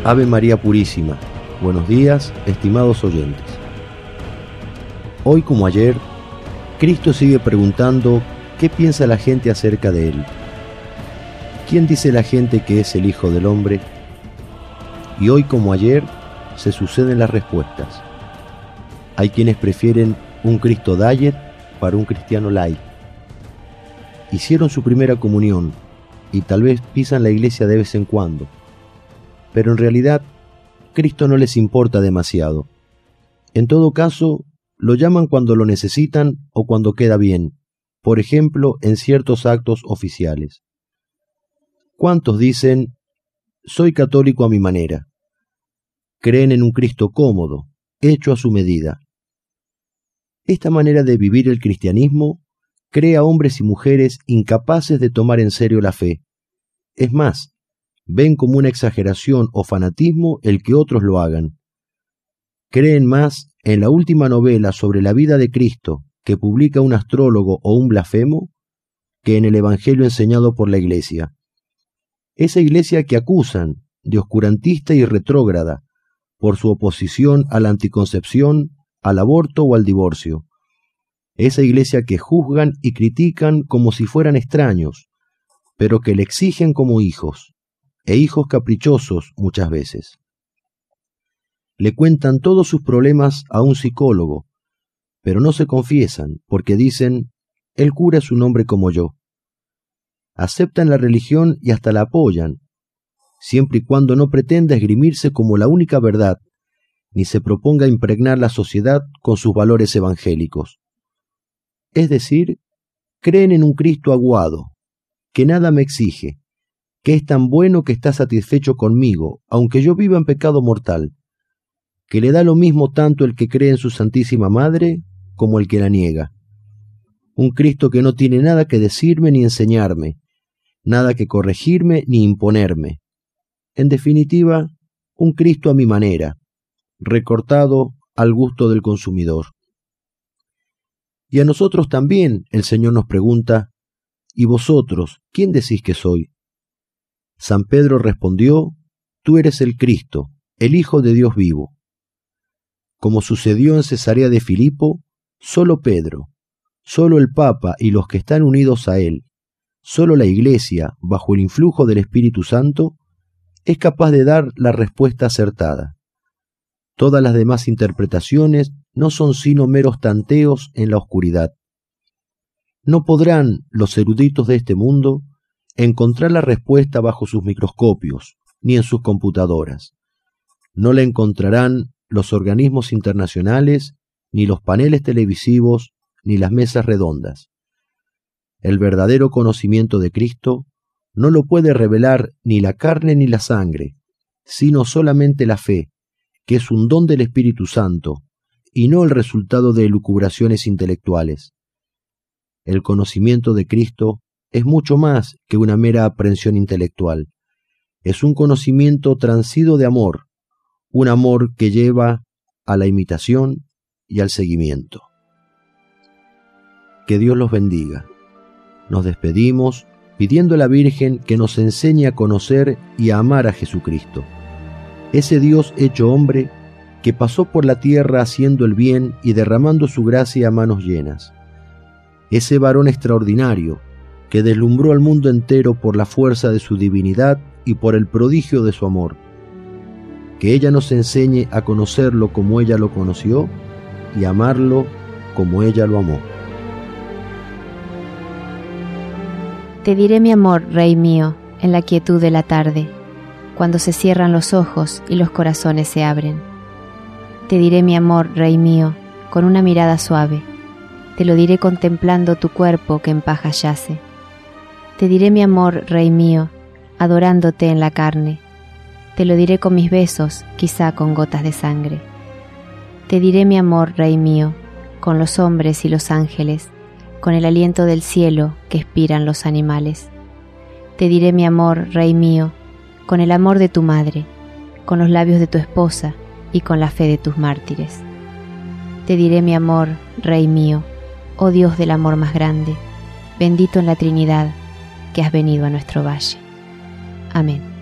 Ave María Purísima. Buenos días, estimados oyentes. Hoy como ayer, Cristo sigue preguntando qué piensa la gente acerca de Él. ¿Quién dice la gente que es el Hijo del Hombre? Y hoy como ayer, se suceden las respuestas. Hay quienes prefieren un Cristo diet para un cristiano light. Hicieron su primera comunión y tal vez pisan la iglesia de vez en cuando. Pero en realidad, Cristo no les importa demasiado. En todo caso, lo llaman cuando lo necesitan o cuando queda bien, por ejemplo, en ciertos actos oficiales. ¿Cuántos dicen, soy católico a mi manera? Creen en un Cristo cómodo, hecho a su medida. Esta manera de vivir el cristianismo crea hombres y mujeres incapaces de tomar en serio la fe. Es más, ven como una exageración o fanatismo el que otros lo hagan. Creen más en la última novela sobre la vida de Cristo que publica un astrólogo o un blasfemo que en el Evangelio enseñado por la Iglesia. Esa Iglesia que acusan de oscurantista y retrógrada por su oposición a la anticoncepción, al aborto o al divorcio. Esa Iglesia que juzgan y critican como si fueran extraños, pero que le exigen como hijos, e hijos caprichosos muchas veces. Le cuentan todos sus problemas a un psicólogo, pero no se confiesan porque dicen, el cura es un hombre como yo. Aceptan la religión y hasta la apoyan, siempre y cuando no pretenda esgrimirse como la única verdad, ni se proponga impregnar la sociedad con sus valores evangélicos. Es decir, creen en un Cristo aguado, que nada me exige, que es tan bueno que está satisfecho conmigo, aunque yo viva en pecado mortal, que le da lo mismo tanto el que cree en su Santísima Madre como el que la niega. Un Cristo que no tiene nada que decirme ni enseñarme, nada que corregirme ni imponerme. En definitiva, un Cristo a mi manera, recortado al gusto del consumidor. Y a nosotros también el Señor nos pregunta, ¿y vosotros, quién decís que soy? San Pedro respondió, tú eres el Cristo, el Hijo de Dios vivo. Como sucedió en Cesarea de Filipo, solo Pedro, solo el Papa y los que están unidos a él, solo la Iglesia, bajo el influjo del Espíritu Santo, es capaz de dar la respuesta acertada. Todas las demás interpretaciones no son sino meros tanteos en la oscuridad. No podrán los eruditos de este mundo encontrar la respuesta bajo sus microscopios, ni en sus computadoras. No la encontrarán los organismos internacionales, ni los paneles televisivos, ni las mesas redondas. El verdadero conocimiento de Cristo no lo puede revelar ni la carne ni la sangre, sino solamente la fe, que es un don del Espíritu Santo, y no el resultado de elucubraciones intelectuales. El conocimiento de Cristo es mucho más que una mera aprehensión intelectual. Es un conocimiento transido de amor, un amor que lleva a la imitación y al seguimiento. Que Dios los bendiga. Nos despedimos pidiendo a la Virgen que nos enseñe a conocer y a amar a Jesucristo, ese Dios hecho hombre que pasó por la tierra haciendo el bien y derramando su gracia a manos llenas, ese varón extraordinario que deslumbró al mundo entero por la fuerza de su divinidad y por el prodigio de su amor. Que ella nos enseñe a conocerlo como ella lo conoció y a amarlo como ella lo amó. Te diré mi amor, Rey mío, en la quietud de la tarde, cuando se cierran los ojos y los corazones se abren. Te diré mi amor, Rey mío, con una mirada suave. Te lo diré contemplando tu cuerpo que en paja yace. Te diré mi amor, Rey mío, adorándote en la carne. Te lo diré con mis besos, quizá con gotas de sangre. Te diré mi amor, Rey mío, con los hombres y los ángeles, con el aliento del cielo que expiran los animales. Te diré mi amor, Rey mío, con el amor de tu madre, con los labios de tu esposa y con la fe de tus mártires. Te diré mi amor, Rey mío, oh Dios del amor más grande, bendito en la Trinidad, que has venido a nuestro valle. Amén.